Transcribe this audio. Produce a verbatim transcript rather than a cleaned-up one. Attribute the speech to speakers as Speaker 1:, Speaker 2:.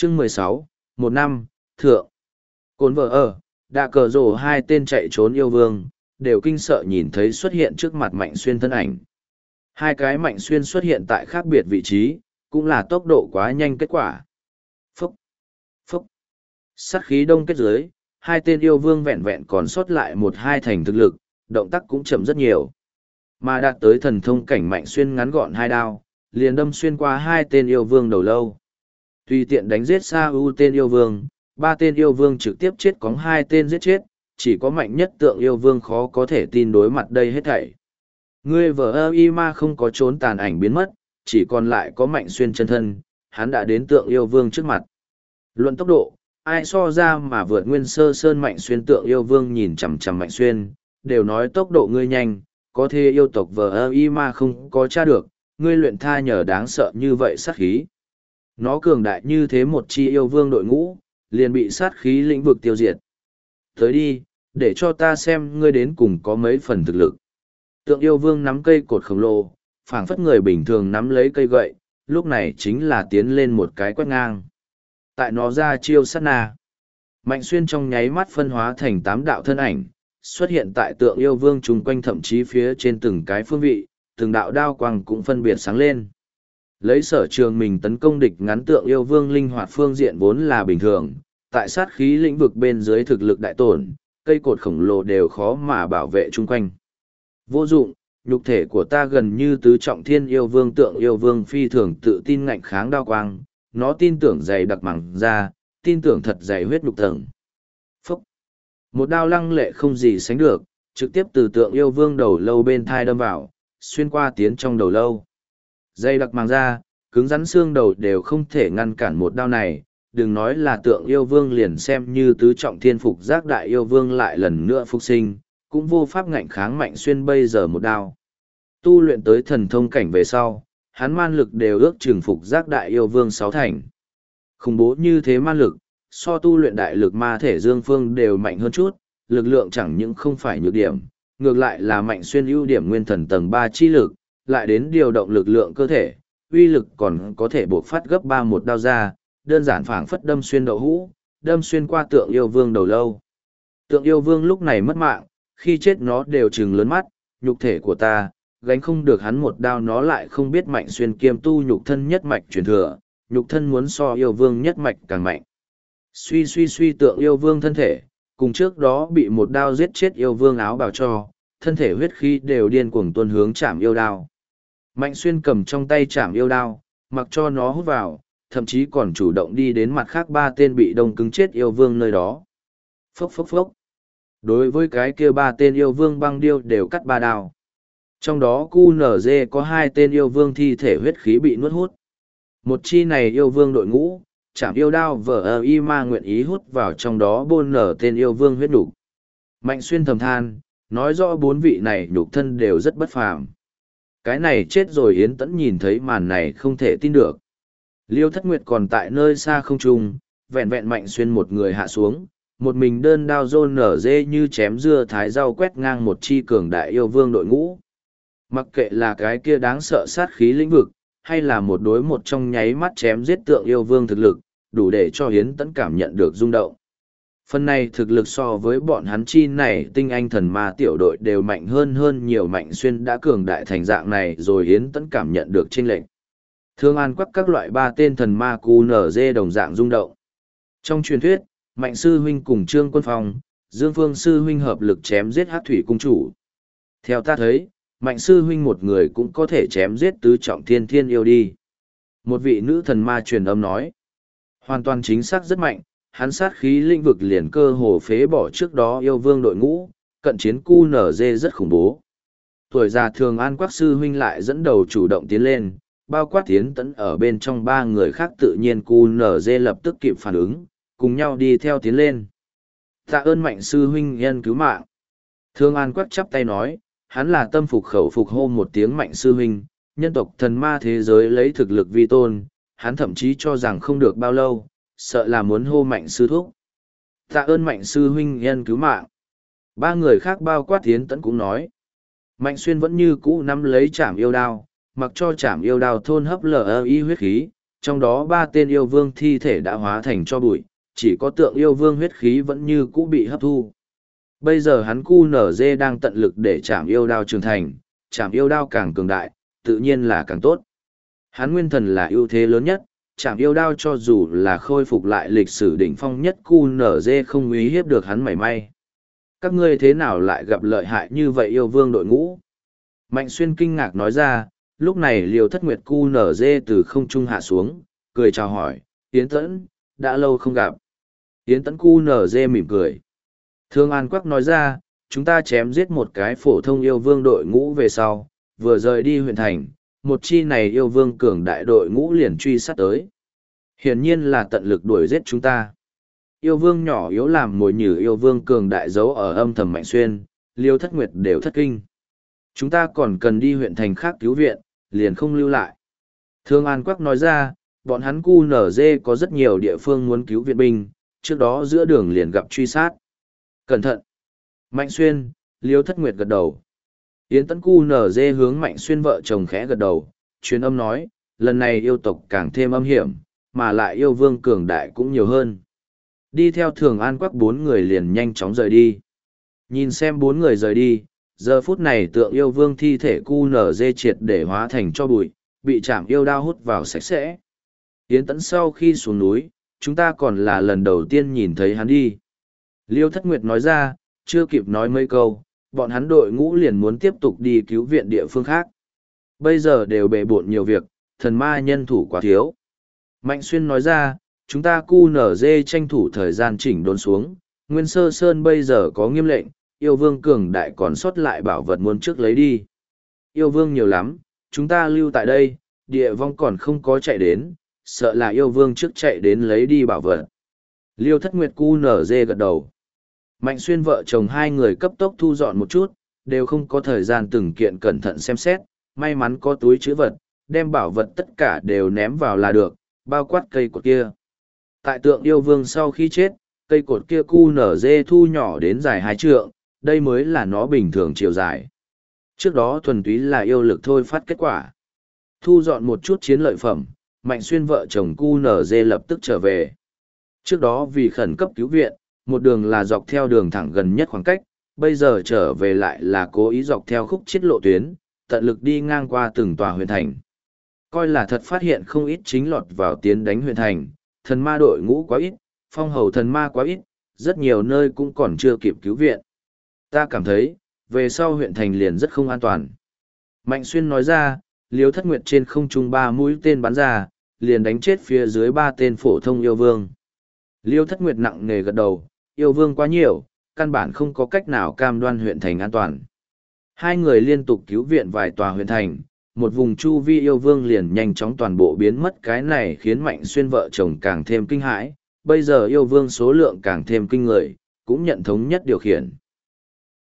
Speaker 1: chương mười sáu, một năm, thượng. Cồn vợ ở, đã cờ rồ hai tên chạy trốn yêu vương, đều kinh sợ nhìn thấy xuất hiện trước mặt Mạnh Xuyên thân ảnh. Hai cái Mạnh Xuyên xuất hiện tại khác biệt vị trí, cũng là tốc độ quá nhanh kết quả. Phúc, phúc, sát khí đông kết dưới, hai tên yêu vương vẹn vẹn còn sót lại một hai thành thực lực, động tác cũng chậm rất nhiều. Mà đạt tới thần thông cảnh Mạnh Xuyên ngắn gọn hai đao, liền đâm xuyên qua hai tên yêu vương đầu lâu. Tùy tiện đánh giết Sa U tên yêu vương, ba tên yêu vương trực tiếp chết cóng hai tên giết chết, chỉ có mạnh nhất tượng yêu vương khó có thể tin đối mặt đây hết thảy. Ngươi vợ ơ y ma không có trốn tàn ảnh biến mất, chỉ còn lại có Mạnh Xuyên chân thân, hắn đã đến tượng yêu vương trước mặt. Luận tốc độ, ai so ra mà vượt nguyên sơ sơn Mạnh Xuyên, tượng yêu vương nhìn chằm chằm Mạnh Xuyên, đều nói tốc độ ngươi nhanh, có thể yêu tộc vợ ơ y ma không có tra được, ngươi luyện tha nhờ đáng sợ như vậy sát khí. Nó cường đại như thế một chi yêu vương đội ngũ, liền bị sát khí lĩnh vực tiêu diệt. Tới đi, để cho ta xem ngươi đến cùng có mấy phần thực lực. Tượng yêu vương nắm cây cột khổng lồ, phảng phất người bình thường nắm lấy cây gậy, lúc này chính là tiến lên một cái quét ngang. Tại nó ra chiêu sát na. Mạnh Xuyên trong nháy mắt phân hóa thành tám đạo thân ảnh, xuất hiện tại tượng yêu vương chung quanh, thậm chí phía trên từng cái phương vị, từng đạo đao quang cũng phân biệt sáng lên. Lấy sở trường mình tấn công địch ngắn, tượng yêu vương linh hoạt phương diện vốn là bình thường, tại sát khí lĩnh vực bên dưới thực lực đại tổn, cây cột khổng lồ đều khó mà bảo vệ chung quanh. Vô dụng, nhục thể của ta gần như tứ trọng thiên yêu vương, tượng yêu vương phi thường tự tin ngạnh kháng đao quang, nó tin tưởng dày đặc mẳng ra, tin tưởng thật dày huyết nhục tầng. Phúc! Một đao lăng lệ không gì sánh được, trực tiếp từ tượng yêu vương đầu lâu bên thai đâm vào, xuyên qua tiến trong đầu lâu. Dày đặc màng ra, cứng rắn xương đầu đều không thể ngăn cản một đao này, đừng nói là tượng yêu vương, liền xem như tứ trọng thiên phục giác đại yêu vương lại lần nữa phục sinh, cũng vô pháp ngạnh kháng Mạnh Xuyên bây giờ một đao. Tu luyện tới thần thông cảnh về sau, hắn man lực đều ước chừng phục giác đại yêu vương sáu thành. Khủng bố như thế man lực, so tu luyện đại lực ma thể dương phương đều mạnh hơn chút, lực lượng chẳng những không phải nhược điểm, ngược lại là Mạnh Xuyên ưu điểm nguyên thần tầng ba chi lực, lại đến điều động lực lượng cơ thể, uy lực còn có thể bộc phát gấp ba một đao ra, đơn giản phảng phất đâm xuyên đậu hũ, đâm xuyên qua tượng yêu vương đầu lâu. Tượng yêu vương lúc này mất mạng, khi chết nó đều trừng lớn mắt, nhục thể của ta, gánh không được hắn một đao. Nó lại không biết Mạnh Xuyên kiêm tu nhục thân nhất mạch truyền thừa, nhục thân muốn so yêu vương nhất mạch càng mạnh. Suy suy suy, tượng yêu vương thân thể, cùng trước đó bị một đao giết chết yêu vương áo bào cho, thân thể huyết khí đều điên cuồng tuôn hướng chạm yêu đao. Mạnh Xuyên cầm trong tay chạm yêu đao, mặc cho nó hút vào, thậm chí còn chủ động đi đến mặt khác ba tên bị đông cứng chết yêu vương nơi đó. Phốc phốc phốc. Đối với cái kia ba tên yêu vương băng điêu đều cắt ba đao. Trong đó cu nở dê có hai tên yêu vương thi thể huyết khí bị nuốt hút. Một chi này yêu vương đội ngũ, chạm yêu đao vờ ơ y ma nguyện ý hút vào trong đó bôn nở tên yêu vương huyết nhục. Mạnh Xuyên thầm than, nói rõ bốn vị này nhục thân đều rất bất phàm. Cái này chết rồi. Yến Tẫn nhìn thấy màn này không thể tin được. Liêu Thất Nguyệt còn tại nơi xa không trung, vẹn vẹn Mạnh Xuyên một người hạ xuống, một mình đơn đao rôn nở dê như chém dưa thái rau quét ngang một chi cường đại yêu vương đội ngũ. Mặc kệ là cái kia đáng sợ sát khí lĩnh vực, hay là một đối một trong nháy mắt chém giết tượng yêu vương thực lực, đủ để cho Yến Tẫn cảm nhận được rung động. Phần này thực lực so với bọn hắn chi này tinh anh thần ma tiểu đội đều mạnh hơn hơn nhiều. Mạnh Xuyên đã cường đại thành dạng này rồi, Yến Tẫn cảm nhận được chênh lệch. Thương An quắc các loại ba tên thần ma cu nở dê đồng dạng rung động. Trong truyền thuyết, Mạnh Sư Huynh cùng Trương Quân Phong, Dương Phương Sư Huynh hợp lực chém giết Hắc Thủy Cung Chủ. Theo ta thấy, Mạnh Sư Huynh một người cũng có thể chém giết tứ trọng thiên thiên yêu đi. Một vị nữ thần ma truyền âm nói. Hoàn toàn chính xác rất mạnh, hắn sát khí lĩnh vực liền cơ hồ phế bỏ trước đó yêu vương đội ngũ, cận chiến cu nở dê rất khủng bố. Tuổi già Thường An Quắc Sư Huynh lại dẫn đầu chủ động tiến lên, bao quát Yến Tẫn ở bên trong ba người khác, tự nhiên cu nở dê lập tức kịp phản ứng, cùng nhau đi theo tiến lên. Tạ ơn Mạnh Sư Huynh nhân cứu mạng. Thường An Quắc chắp tay nói, hắn là tâm phục khẩu phục hô một tiếng Mạnh Sư Huynh, nhân tộc thần ma thế giới lấy thực lực vi tôn, hắn thậm chí cho rằng không được bao lâu, sợ là muốn hô Mạnh Sư Thúc. Tạ ơn Mạnh Sư Huynh nhân cứu mạng. Ba người khác bao quát Yến Tẫn cũng nói. Mạnh Xuyên vẫn như cũ nắm lấy chảm yêu đao, mặc cho chảm yêu đao thôn hấp lờ y huyết khí, trong đó ba tên yêu vương thi thể đã hóa thành cho bụi, chỉ có tượng yêu vương huyết khí vẫn như cũ bị hấp thu. Bây giờ hắn cu nở dê đang tận lực để chạm yêu đao trưởng thành, chạm yêu đao càng cường đại, tự nhiên là càng tốt. Hắn nguyên thần là ưu thế lớn nhất, chạm yêu đao cho dù là khôi phục lại lịch sử đỉnh phong nhất cu nở dê không uy hiếp được hắn mảy may. Các ngươi thế nào lại gặp lợi hại như vậy yêu vương đội ngũ? Mạnh Xuyên kinh ngạc nói ra, lúc này Liêu Thất Nguyệt cu nở dê từ không trung hạ xuống, cười chào hỏi, Yến Tẫn, đã lâu không gặp. Yến Tẫn cu nở dê mỉm cười. Thương An Quắc nói ra, chúng ta chém giết một cái phổ thông yêu vương đội ngũ về sau, vừa rời đi huyện thành, một chi này yêu vương cường đại đội ngũ liền truy sát tới. Hiển nhiên là tận lực đuổi giết chúng ta. Yêu vương nhỏ yếu làm mồi nhử yêu vương cường đại giấu ở âm thầm Mạnh Xuyên, Liêu Thất Nguyệt đều thất kinh. Chúng ta còn cần đi huyện thành khác cứu viện, liền không lưu lại. Thương An Quắc nói ra, bọn hắn cu nở dê có rất nhiều địa phương muốn cứu viện binh, trước đó giữa đường liền gặp truy sát. Cẩn thận! Mạnh Xuyên, Liêu Thất Nguyệt gật đầu. Yến Tẫn cu nở dê hướng Mạnh Xuyên vợ chồng khẽ gật đầu, truyền âm nói, lần này yêu tộc càng thêm âm hiểm, mà lại yêu vương cường đại cũng nhiều hơn. Đi theo Thường An Quắc bốn người liền nhanh chóng rời đi. Nhìn xem bốn người rời đi, giờ phút này tượng yêu vương thi thể cu nở dê triệt để hóa thành cho bụi, bị chạm yêu đao hút vào sạch sẽ. Yến Tẫn sau khi xuống núi, chúng ta còn là lần đầu tiên nhìn thấy hắn đi. Liêu Thất Nguyệt nói ra, chưa kịp nói mấy câu, bọn hắn đội ngũ liền muốn tiếp tục đi cứu viện địa phương khác. Bây giờ đều bề bộn nhiều việc, thần ma nhân thủ quá thiếu. Mạnh Xuyên nói ra, chúng ta cu nở dê tranh thủ thời gian chỉnh đốn xuống, Nguyên Sơ Sơn bây giờ có nghiêm lệnh, yêu vương cường đại còn sót lại bảo vật muốn trước lấy đi. Yêu vương nhiều lắm, chúng ta lưu tại đây, địa vong còn không có chạy đến, sợ là yêu vương trước chạy đến lấy đi bảo vật. Liêu Thất Nguyệt cu nở dê gật đầu. Mạnh Xuyên vợ chồng hai người cấp tốc thu dọn một chút, đều không có thời gian từng kiện cẩn thận xem xét, may mắn có túi chữ vật, đem bảo vật tất cả đều ném vào là được, bao quát cây cột kia. Tại tượng yêu vương sau khi chết, cây cột kia cu nở dê thu nhỏ đến dài hai trượng, đây mới là nó bình thường chiều dài. Trước đó thuần túy là yêu lực thôi phát kết quả. Thu dọn một chút chiến lợi phẩm, Mạnh Xuyên vợ chồng cu nở dê lập tức trở về. Trước đó vì khẩn cấp cứu viện, một đường là dọc theo đường thẳng gần nhất khoảng cách, bây giờ trở về lại là cố ý dọc theo khúc chiết lộ tuyến, tận lực đi ngang qua từng tòa huyện thành. Coi là thật phát hiện không ít chính lọt vào tiến đánh huyện thành, thần ma đội ngũ quá ít, phong hầu thần ma quá ít, rất nhiều nơi cũng còn chưa kịp cứu viện. Ta cảm thấy, về sau huyện thành liền rất không an toàn. Mạnh Xuyên nói ra, Liêu Thất Nguyệt trên không trung ba mũi tên bắn ra, liền đánh chết phía dưới ba tên phổ thông yêu vương. Liêu Thất Nguyệt nặng nề gật đầu, yêu vương quá nhiều, căn bản không có cách nào cam đoan huyện thành an toàn. Hai người liên tục cứu viện vài tòa huyện thành, một vùng chu vi yêu vương liền nhanh chóng toàn bộ biến mất, cái này khiến Mạnh Xuyên vợ chồng càng thêm kinh hãi, bây giờ yêu vương số lượng càng thêm kinh người, cũng nhận thống nhất điều khiển.